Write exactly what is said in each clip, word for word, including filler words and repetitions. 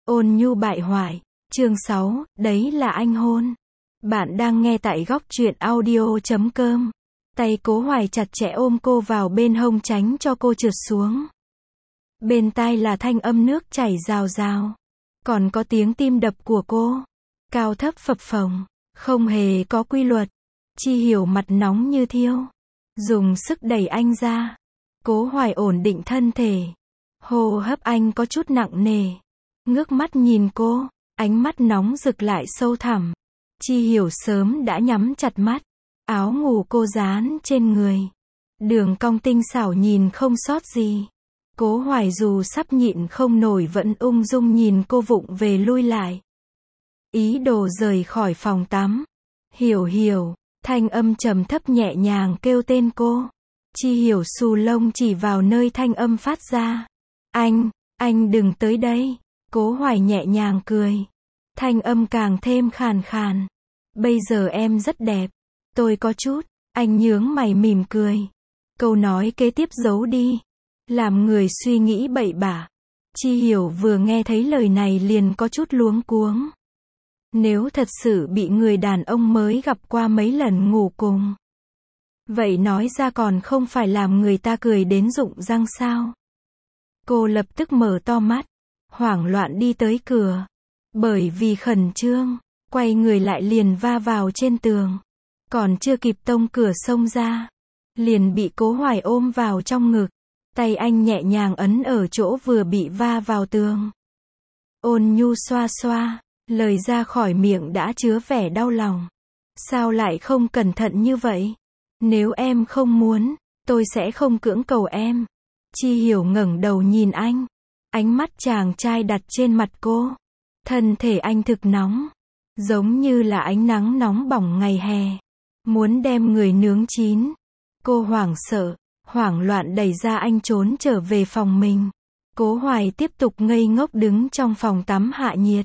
Ôn nhu bại hoại. Chương sáu, đấy là anh hôn. Bạn đang nghe tại góc truyện audio chấm com. Tay Cố Hoài chặt chẽ ôm cô vào bên hông tránh cho cô trượt xuống. Bên tai là thanh âm nước chảy rào rào. Còn có tiếng tim đập của cô. Cao thấp phập phồng. Không hề có quy luật. Chi Hiểu mặt nóng như thiêu. Dùng sức đẩy anh ra. Cố Hoài ổn định thân thể. Hô hấp anh có chút nặng nề. Ngước mắt nhìn cô. Ánh mắt nóng rực lại sâu thẳm. Chi Hiểu sớm đã nhắm chặt mắt. Áo ngủ cô dán trên người. Đường cong tinh xảo nhìn không sót gì. Cố Hoài dù sắp nhịn không nổi vẫn ung dung nhìn cô vụng về lui lại. Ý đồ rời khỏi phòng tắm. Hiểu Hiểu, thanh âm trầm thấp nhẹ nhàng kêu tên cô. Chi Hiểu xù lông chỉ vào nơi thanh âm phát ra. Anh, anh đừng tới đây. Cố Hoài nhẹ nhàng cười. Thanh âm càng thêm khàn khàn. Bây giờ em rất đẹp. Tôi có chút. Anh nhướng mày mỉm cười. Câu nói kế tiếp giấu đi. Làm người suy nghĩ bậy bạ. Chi Hiểu vừa nghe thấy lời này liền có chút luống cuống. Nếu thật sự bị người đàn ông mới gặp qua mấy lần ngủ cùng. Vậy nói ra còn không phải làm người ta cười đến rụng răng sao? Cô lập tức mở to mắt. Hoảng loạn đi tới cửa. Bởi vì khẩn trương, quay người lại liền va vào trên tường. Còn chưa kịp tông cửa xông ra. Liền bị Cố Hoài ôm vào trong ngực. Tay anh nhẹ nhàng ấn ở chỗ vừa bị va vào tường. Ôn nhu xoa xoa. Lời ra khỏi miệng đã chứa vẻ đau lòng. Sao lại không cẩn thận như vậy? Nếu em không muốn, tôi sẽ không cưỡng cầu em. Chi Hiểu ngẩng đầu nhìn anh. Ánh mắt chàng trai đặt trên mặt cô. Thân thể anh thực nóng. Giống như là ánh nắng nóng bỏng ngày hè. Muốn đem người nướng chín. Cô hoảng sợ, hoảng loạn đẩy ra anh trốn trở về phòng mình. Cố Hoài tiếp tục ngây ngốc đứng trong phòng tắm hạ nhiệt.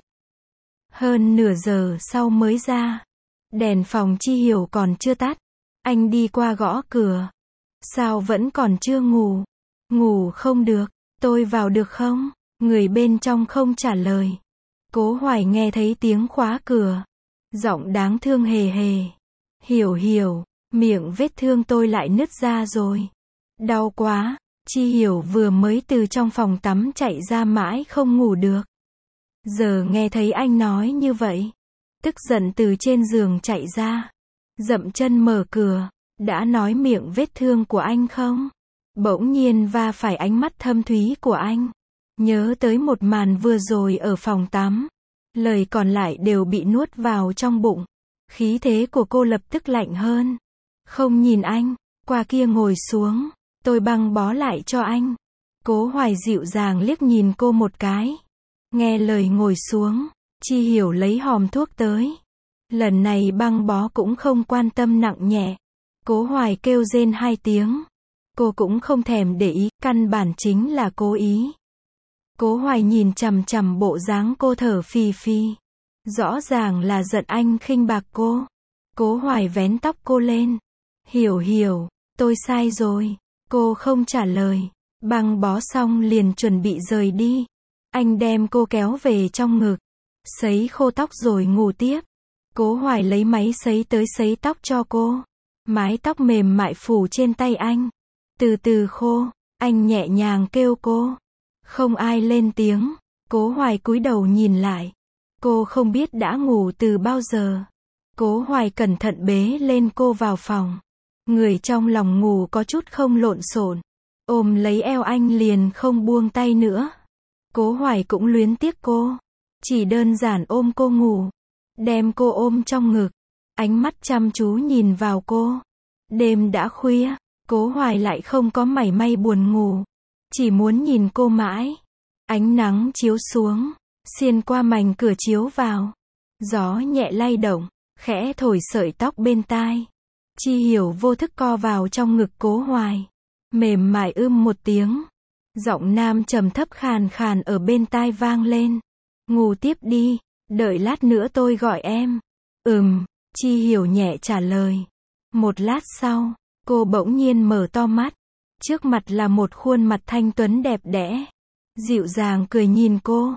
Hơn nửa giờ sau mới ra. Đèn phòng Chi Hiểu còn chưa tắt. Anh đi qua gõ cửa. Sao vẫn còn chưa ngủ? Ngủ không được. Tôi vào được không? Người bên trong không trả lời. Cố Hoài nghe thấy tiếng khóa cửa. Giọng đáng thương hề hề. Hiểu Hiểu, miệng vết thương tôi lại nứt ra rồi. Đau quá. Chi Hiểu vừa mới từ trong phòng tắm chạy ra mãi không ngủ được. Giờ nghe thấy anh nói như vậy. Tức giận từ trên giường chạy ra. Dậm chân mở cửa. Đã nói miệng vết thương của anh không? Bỗng nhiên va phải ánh mắt thâm thúy của anh. Nhớ tới một màn vừa rồi ở phòng tắm. Lời còn lại đều bị nuốt vào trong bụng. Khí thế của cô lập tức lạnh hơn. Không nhìn anh. Qua kia ngồi xuống. Tôi băng bó lại cho anh. Cố Hoài dịu dàng liếc nhìn cô một cái. Nghe lời ngồi xuống. Chi Hiểu lấy hòm thuốc tới. Lần này băng bó cũng không quan tâm nặng nhẹ. Cố Hoài kêu rên hai tiếng. Cô cũng không thèm để ý, căn bản chính là cố ý. Cố Hoài nhìn chằm chằm bộ dáng cô thở phì phì. Rõ ràng là giận anh khinh bạc cô. Cố Hoài vén tóc cô lên. Hiểu Hiểu, tôi sai rồi. Cô không trả lời. Băng bó xong liền chuẩn bị rời đi. Anh đem cô kéo về trong ngực. Sấy khô tóc rồi ngủ tiếp. Cố Hoài lấy máy sấy tới sấy tóc cho cô. Mái tóc mềm mại phủ trên tay anh. Từ từ khô. Anh nhẹ nhàng kêu cô. Không ai lên tiếng. Cố Hoài cúi đầu nhìn lại. Cô không biết đã ngủ từ bao giờ. Cố Hoài cẩn thận bế lên cô vào phòng. Người trong lòng ngủ có chút không lộn xộn. Ôm lấy eo anh liền không buông tay nữa. Cố Hoài cũng luyến tiếc cô. Chỉ đơn giản ôm cô ngủ. Đem cô ôm trong ngực. Ánh mắt chăm chú nhìn vào cô. Đêm đã khuya. Cố Hoài lại không có mảy may buồn ngủ. Chỉ muốn nhìn cô mãi. Ánh nắng chiếu xuống. Xuyên qua mảnh cửa chiếu vào. Gió nhẹ lay động. Khẽ thổi sợi tóc bên tai. Chi Hiểu vô thức co vào trong ngực Cố Hoài. Mềm mại ưm một tiếng. Giọng nam trầm thấp khàn khàn ở bên tai vang lên. Ngủ tiếp đi. Đợi lát nữa tôi gọi em. Ừm. Chi Hiểu nhẹ trả lời. Một lát sau. Cô bỗng nhiên mở to mắt. Trước mặt là một khuôn mặt thanh tuấn đẹp đẽ. Dịu dàng cười nhìn cô.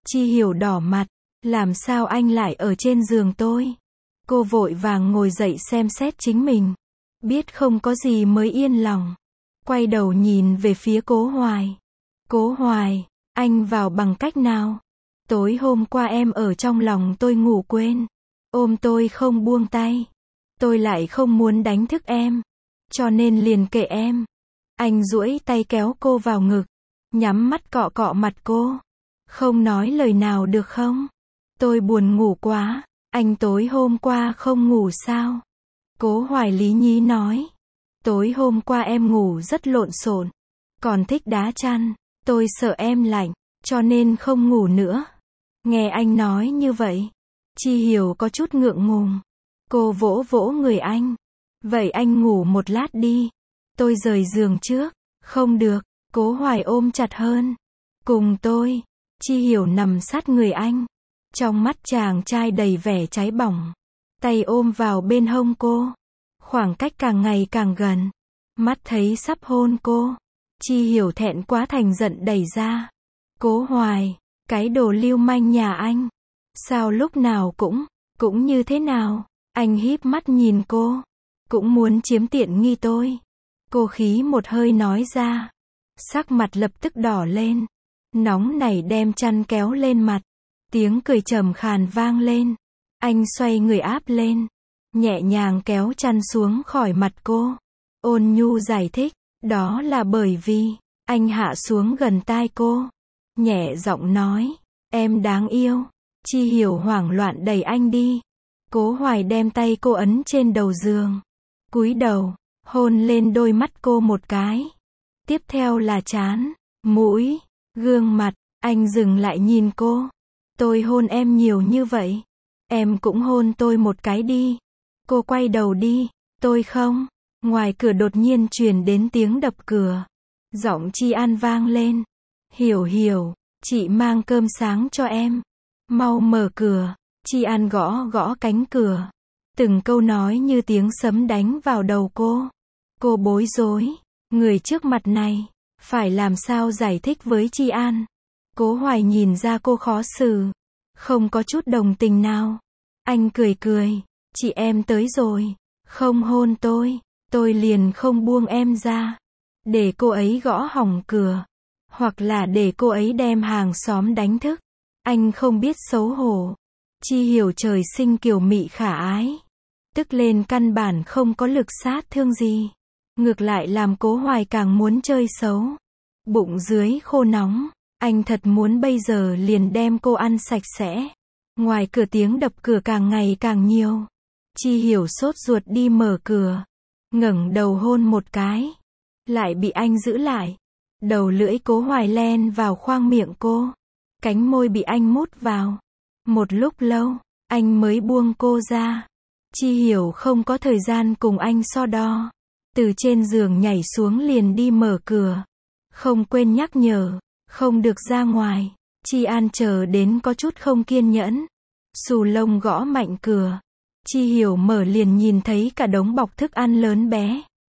Chi Hiểu đỏ mặt, làm sao anh lại ở trên giường tôi? Cô vội vàng ngồi dậy xem xét chính mình. Biết không có gì mới yên lòng. Quay đầu nhìn về phía Cố Hoài. Cố Hoài, anh vào bằng cách nào? Tối hôm qua em ở trong lòng tôi ngủ quên. Ôm tôi không buông tay. Tôi lại không muốn đánh thức em. Cho nên liền kệ em. Anh duỗi tay kéo cô vào ngực. Nhắm mắt cọ cọ mặt cô. Không nói lời nào được không? Tôi buồn ngủ quá. Anh tối hôm qua không ngủ sao? Cố Hoài lý nhí nói. Tối hôm qua em ngủ rất lộn xộn. Còn thích đá chăn. Tôi sợ em lạnh. Cho nên không ngủ nữa. Nghe anh nói như vậy. Chi Hiểu có chút ngượng ngùng. Cô vỗ vỗ người anh. Vậy anh ngủ một lát đi. Tôi rời giường trước. Không được. Cố Hoài ôm chặt hơn. Cùng tôi. Chi Hiểu nằm sát người anh. Trong mắt chàng trai đầy vẻ cháy bỏng. Tay ôm vào bên hông cô. Khoảng cách càng ngày càng gần. Mắt thấy sắp hôn cô. Chi Hiểu thẹn quá thành giận đẩy ra. Cố Hoài, cái đồ lưu manh nhà anh. Sao lúc nào cũng, cũng như thế nào? Anh híp mắt nhìn cô. Cũng muốn chiếm tiện nghi tôi. Cô khí một hơi nói ra. Sắc mặt lập tức đỏ lên. Nóng nảy đem chăn kéo lên mặt. Tiếng cười trầm khàn vang lên. Anh xoay người áp lên. Nhẹ nhàng kéo chăn xuống khỏi mặt cô. Ôn nhu giải thích. Đó là bởi vì, anh hạ xuống gần tai cô. Nhẹ giọng nói. Em đáng yêu. Chi Hiểu hoảng loạn đẩy anh đi. Cố Hoài đem tay cô ấn trên đầu giường. Cúi đầu, hôn lên đôi mắt cô một cái. Tiếp theo là trán, mũi, gương mặt. Anh dừng lại nhìn cô. Tôi hôn em nhiều như vậy. Em cũng hôn tôi một cái đi. Cô quay đầu đi. Tôi không. Ngoài cửa đột nhiên truyền đến tiếng đập cửa. Giọng Chi An vang lên. Hiểu Hiểu, chị mang cơm sáng cho em. Mau mở cửa. Chi An gõ gõ cánh cửa. Từng câu nói như tiếng sấm đánh vào đầu cô. Cô bối rối. Người trước mặt này, phải làm sao giải thích với Chi An? Cố Hoài nhìn ra cô khó xử. Không có chút đồng tình nào. Anh cười cười. Chị em tới rồi. Không hôn tôi. Tôi liền không buông em ra. Để cô ấy gõ hỏng cửa. Hoặc là để cô ấy đem hàng xóm đánh thức. Anh không biết xấu hổ. Chi Hiểu trời sinh kiều mị khả ái. Tức lên căn bản không có lực sát thương gì. Ngược lại làm Cố Hoài càng muốn chơi xấu. Bụng dưới khô nóng. Anh thật muốn bây giờ liền đem cô ăn sạch sẽ. Ngoài cửa tiếng đập cửa càng ngày càng nhiều. Chi Hiểu sốt ruột đi mở cửa. Ngẩng đầu hôn một cái. Lại bị anh giữ lại. Đầu lưỡi Cố Hoài len vào khoang miệng cô. Cánh môi bị anh mút vào. Một lúc lâu, anh mới buông cô ra. Chi Hiểu không có thời gian cùng anh so đo. Từ trên giường nhảy xuống liền đi mở cửa. Không quên nhắc nhở. Không được ra ngoài. Chi An chờ đến có chút không kiên nhẫn. Xù lông gõ mạnh cửa. Chi Hiểu mở liền nhìn thấy cả đống bọc thức ăn lớn bé.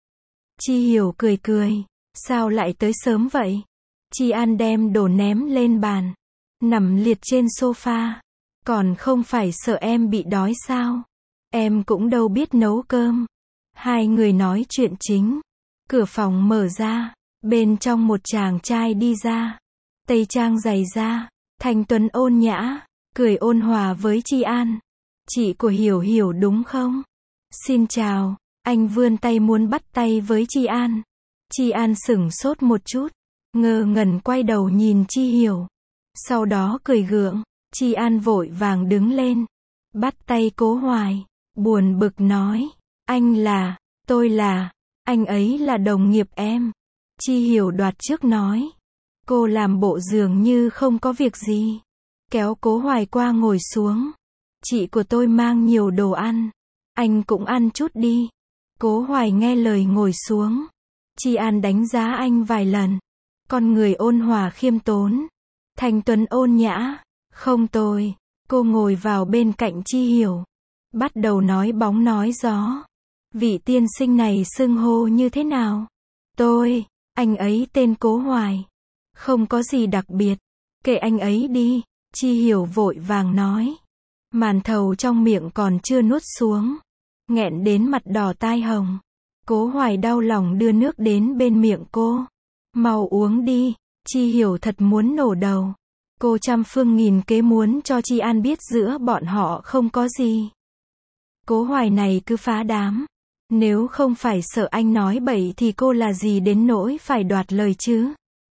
Chi Hiểu cười cười. Sao lại tới sớm vậy? Chi An đem đồ ném lên bàn. Nằm liệt trên sofa. Còn không phải sợ em bị đói sao? Em cũng đâu biết nấu cơm. Hai người nói chuyện chính. Cửa phòng mở ra. Bên trong một chàng trai đi ra. Tây trang giày da. Thanh tuấn ôn nhã. Cười ôn hòa với Chi An. Chị của Hiểu Hiểu đúng không? Xin chào. Anh vươn tay muốn bắt tay với Chi An. Chi An sửng sốt một chút. Ngơ ngẩn quay đầu nhìn Chi Hiểu. Sau đó cười gượng. Chi An vội vàng đứng lên. Bắt tay Cố Hoài. Buồn bực nói. Anh là, tôi là, anh ấy là đồng nghiệp em. Chi Hiểu đoạt trước nói. Cô làm bộ dường như không có việc gì. Kéo Cố Hoài qua ngồi xuống. Chị của tôi mang nhiều đồ ăn. Anh cũng ăn chút đi. Cố Hoài nghe lời ngồi xuống. Chi An đánh giá anh vài lần. Con người ôn hòa khiêm tốn. Thanh tuấn ôn nhã. Không tồi. Cô ngồi vào bên cạnh Chi Hiểu. Bắt đầu nói bóng nói gió. Vị tiên sinh này xưng hô như thế nào? Tôi, anh ấy tên Cố Hoài. Không có gì đặc biệt. Kệ anh ấy đi. Chi Hiểu vội vàng nói. Màn thầu trong miệng còn chưa nuốt xuống. Nghẹn đến mặt đỏ tai hồng. Cố Hoài đau lòng đưa nước đến bên miệng cô. Mau uống đi. Chi Hiểu thật muốn nổ đầu. Cô trăm phương nghìn kế muốn cho Chi An biết giữa bọn họ không có gì. Cố Hoài này cứ phá đám. Nếu không phải sợ anh nói bậy thì cô là gì đến nỗi phải đoạt lời chứ.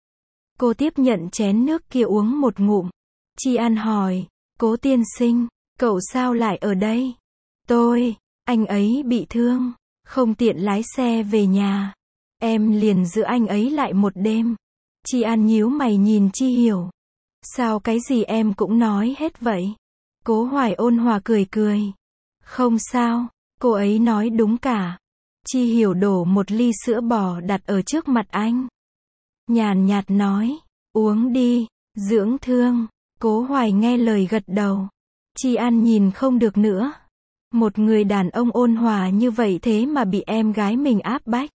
Cô tiếp nhận chén nước kia uống một ngụm. Chi An hỏi, Cố tiên sinh, cậu sao lại ở đây? Tôi, anh ấy bị thương, không tiện lái xe về nhà. Em liền giữ anh ấy lại một đêm. Chi An nhíu mày nhìn Chi Hiểu. Sao cái gì em cũng nói hết vậy? Cố Hoài ôn hòa cười cười. Không sao, cô ấy nói đúng cả. Chi Hiểu đổ một ly sữa bò đặt ở trước mặt anh. Nhàn nhạt nói, uống đi, dưỡng thương. Cố Hoài nghe lời gật đầu. Chi An nhìn không được nữa. Một người đàn ông ôn hòa như vậy thế mà bị em gái mình áp bách.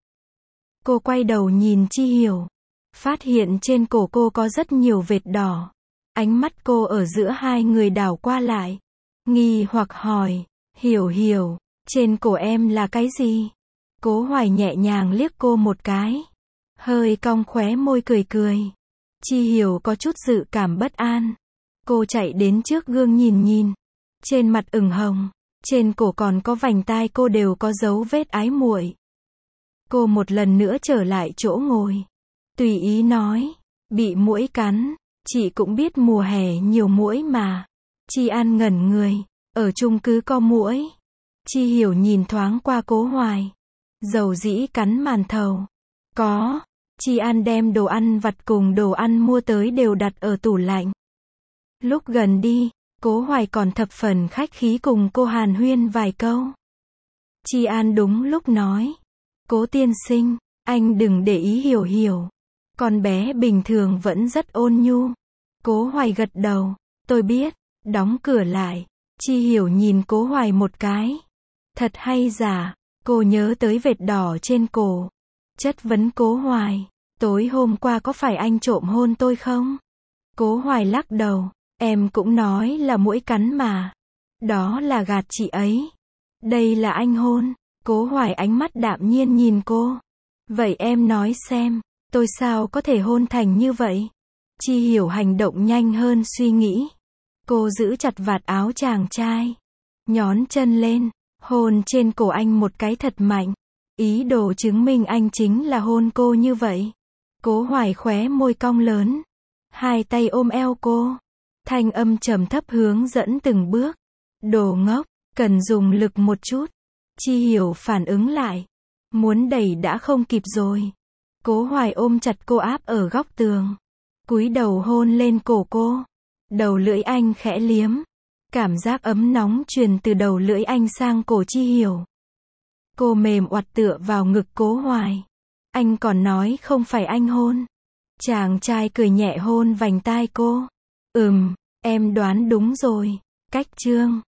Cô quay đầu nhìn Chi Hiểu. Phát hiện trên cổ cô có rất nhiều vệt đỏ. Ánh mắt cô ở giữa hai người đảo qua lại. Nghi hoặc hỏi, Hiểu Hiểu, trên cổ em là cái gì? Cố Hoài nhẹ nhàng liếc cô một cái. Hơi cong khóe môi cười cười. Chi Hiểu có chút dự cảm bất an. Cô chạy đến trước gương nhìn nhìn. Trên mặt ửng hồng, trên cổ còn có vành tai cô đều có dấu vết ái muội. Cô một lần nữa trở lại chỗ ngồi. Tùy ý nói, bị muỗi cắn, chị cũng biết mùa hè nhiều muỗi mà. Chi An ngẩn người, ở chung cư có muỗi. Chi Hiểu nhìn thoáng qua Cố Hoài. Dầu dĩ cắn màn thầu. Có. Chi An đem đồ ăn vặt cùng đồ ăn mua tới đều đặt ở tủ lạnh. Lúc gần đi, Cố Hoài còn thập phần khách khí cùng cô hàn huyên vài câu. Chi An đúng lúc nói. Cố tiên sinh, anh đừng để ý Hiểu Hiểu. Con bé bình thường vẫn rất ôn nhu. Cố Hoài gật đầu. Tôi biết. Đóng cửa lại. Chi Hiểu nhìn Cố Hoài một cái. Thật hay giả. Cô nhớ tới vệt đỏ trên cổ. Chất vấn Cố Hoài. Tối hôm qua có phải anh trộm hôn tôi không? Cố Hoài lắc đầu. Em cũng nói là muỗi cắn mà. Đó là gạt chị ấy. Đây là anh hôn. Cố Hoài ánh mắt đạm nhiên nhìn cô. Vậy em nói xem, tôi sao có thể hôn thành như vậy? Chi Hiểu hành động nhanh hơn suy nghĩ. Cô giữ chặt vạt áo chàng trai. Nhón chân lên, hôn trên cổ anh một cái thật mạnh. Ý đồ chứng minh anh chính là hôn cô như vậy. Cố Hoài khóe môi cong lớn. Hai tay ôm eo cô. Thanh âm trầm thấp hướng dẫn từng bước. Đồ ngốc, cần dùng lực một chút. Chi Hiểu phản ứng lại. Muốn đẩy đã không kịp rồi. Cố Hoài ôm chặt cô áp ở góc tường. Cúi đầu hôn lên cổ cô. Đầu lưỡi anh khẽ liếm. Cảm giác ấm nóng truyền từ đầu lưỡi anh sang cổ Chi Hiểu. Cô mềm oặt tựa vào ngực Cố Hoài. Anh còn nói không phải anh hôn. Chàng trai cười nhẹ hôn vành tai cô. Ừm, em đoán đúng rồi. Cách chương